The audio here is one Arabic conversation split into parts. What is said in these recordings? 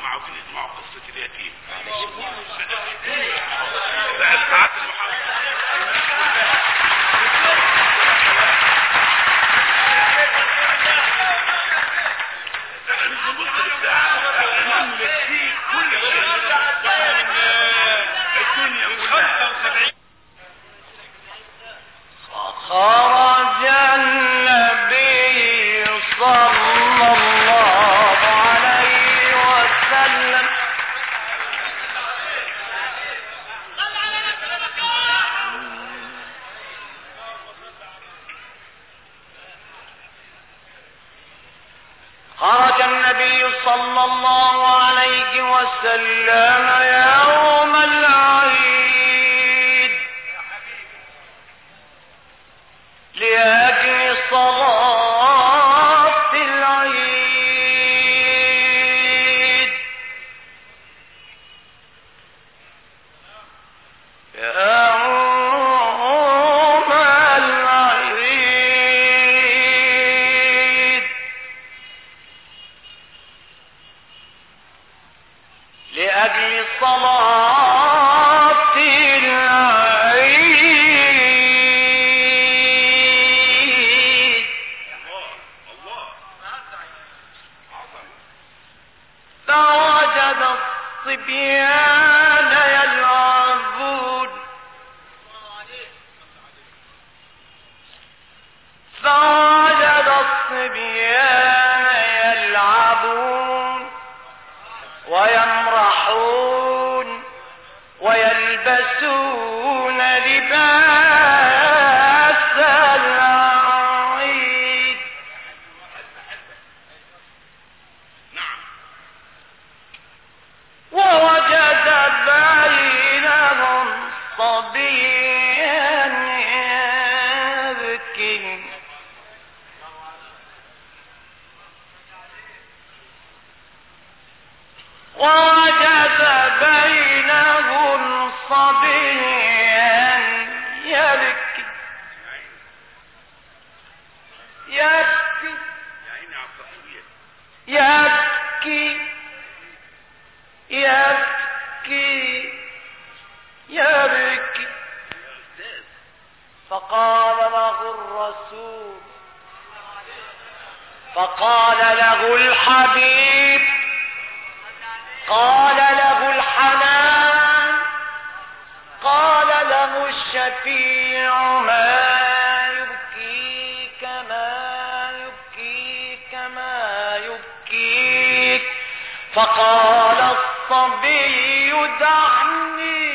هم عاوزين يسمعوا قصة اليتيم. بقى ساعات المحاضرة. خرج النبي صلى الله عليه وسلم خرج النبي صلى الله عليه وسلم يوم العيد لأجل صلاة العيد يوم العيد لأجل صلاة العيد فوجد الصبيان يلعبون فوجد الصبيان يلعبون ويمرحون ويلبسون لباس العيد ووجد بينهم صبيا يبكي ووجد بينهم صبيا يبكي يبكي يبكي يبكي يبكي فقال له الرسول فقال له الحبيب قال له الحنان قال له الشفيع ما يبكيك ما يبكيك ما يبكيك فقال الصبي دعني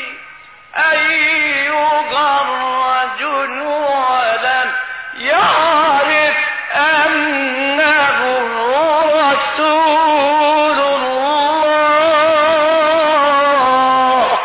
أيها الرجل ولم يعرف أنه رسول الله.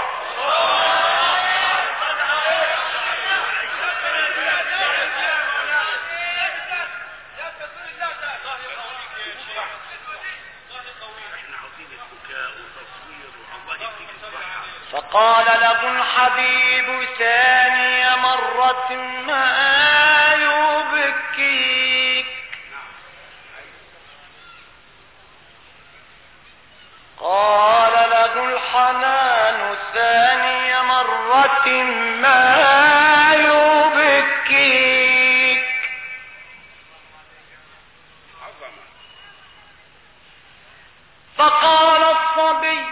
فقال له الحبيب ثاني مرة ما يبكيك قال له الحنان ثاني مرة ما يبكيك فقال الصبي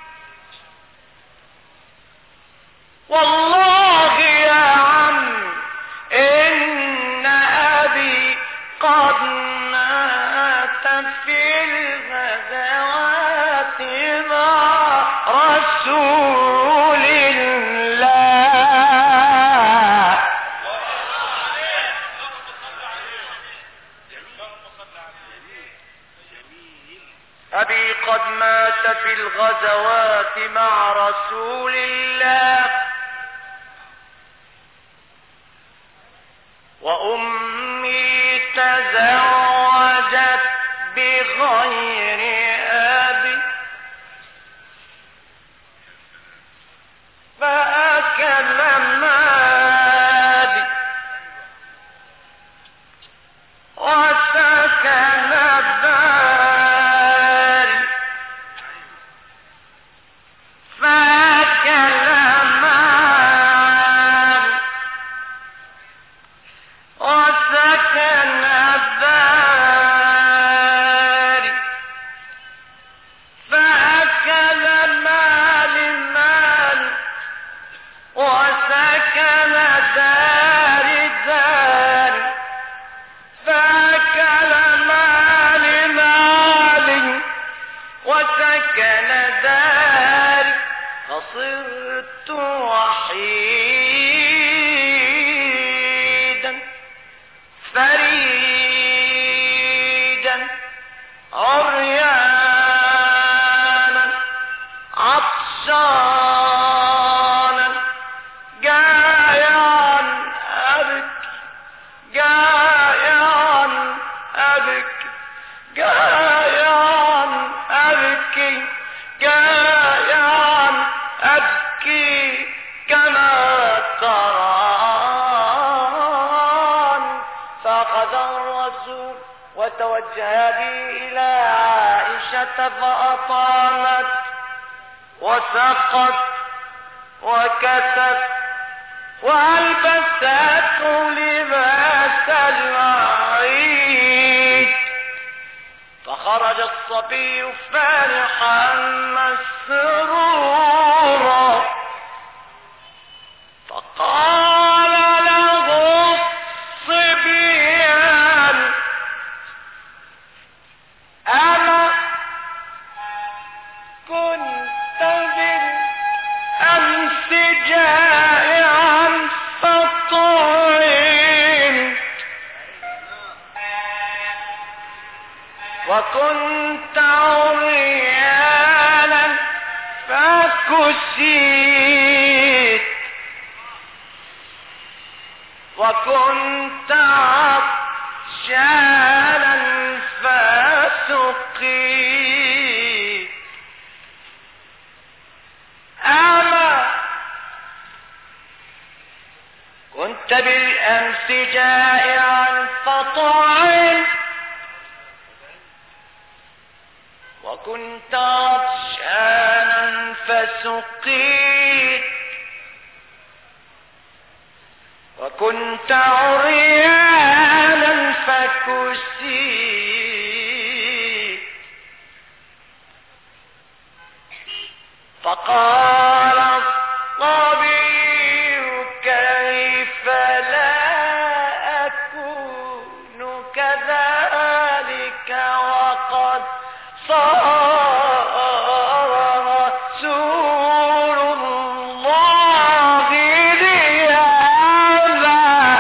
والله يا عم إن أبي قد مات في الغزوات مع رسول الله. أبي قد مات في الغزوات مع رسول الله وأمي تزوجت بغير أبي فأكل مالي وسكن بالي وسكن داري فصرت وحيدا فريدا عريانا عطشانا جائعا أبكي جائعا أبكي جائعا أبكي جائعا أبكي كما تران. فأخذ الرسول وتوجه بي إلى عائشة فأطعمت وسقت وكتت وألبسته لباس العيد. فخرج الصبي فرحا مسرورا فقال له الصبيان أما كنت بالأمس جائعا فطعمت وكنت عريانا فكسيت وكنت عطشانا فسقيت. أما كنت بالأمس جائعا فطعمت وكنت عطشانا فسقيت وكنت عريانا فكسيت. فقال الصبي كيف لا أكون كذلك وقد صار رسول الله لي هذا.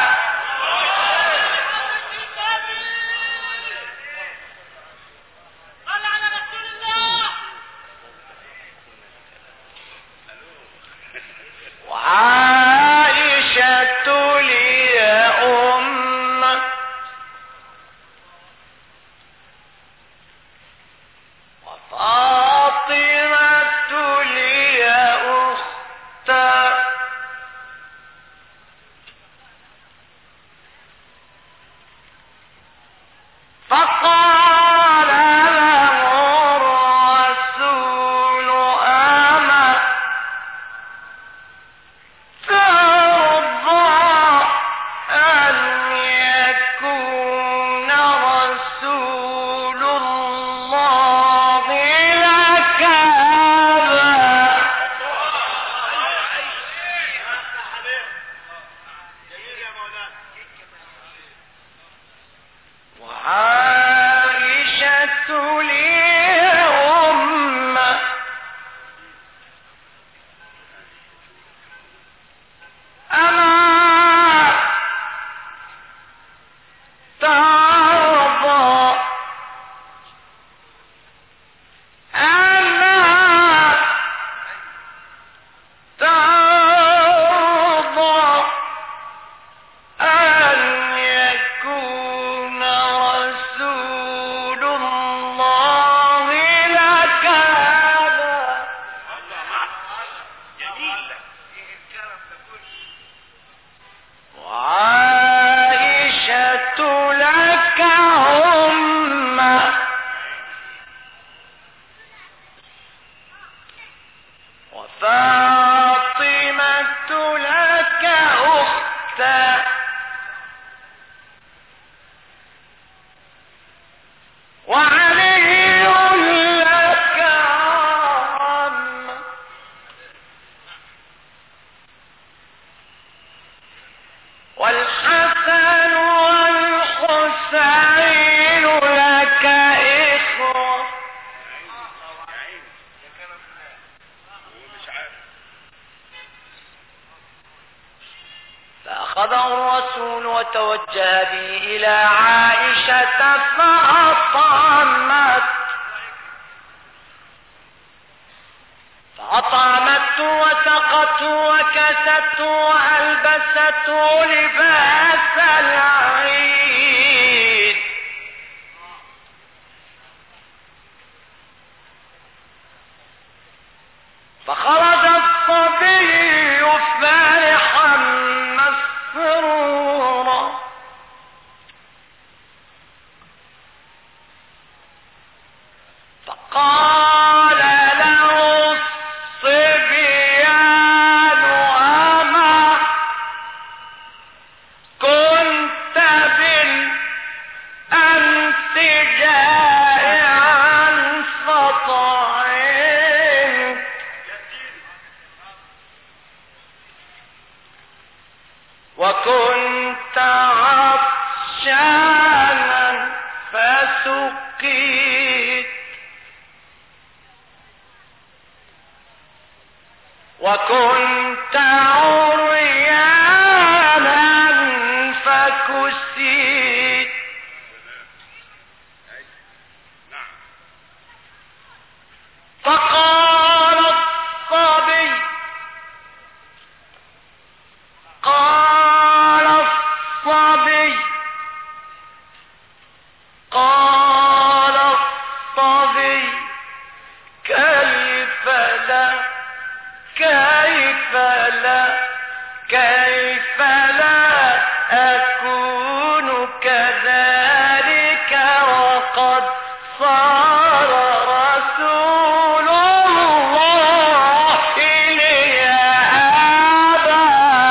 فأخذه الرسول وتوجه به إلى عائشة فأطعمته وسقته وكسته وألبسته لباس العيد. فخرج الصبي فرحا مسرورا فقال له الصبيان أما كنت بالأمس جائعا فطعمت وكنت عطشانا فسقيت وكنت عريانا فكسيت فقال الصبي كيف لا أكون كذلك وقد صار رسول الله لي أبا.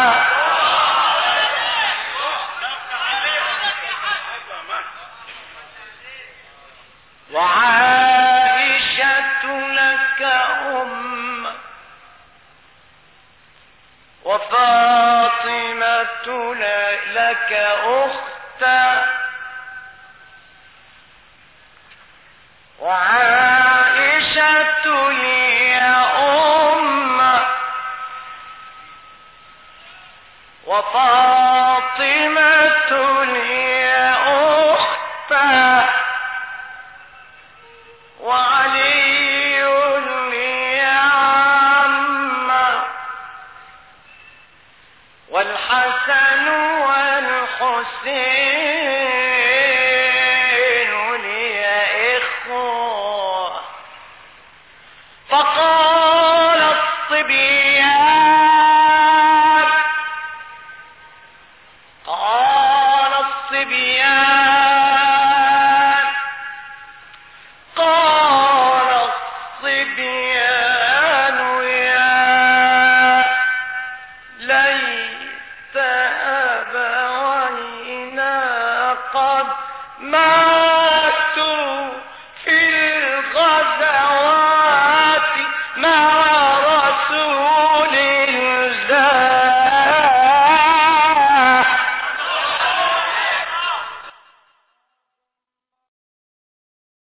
وعائشة لك أم وفاطمة لك أختا وعائشة لي أم وفاطمة لي أختا وعلي لي عما والحسن والحسين لي إخوة. فقال الصبيان قال الصبيان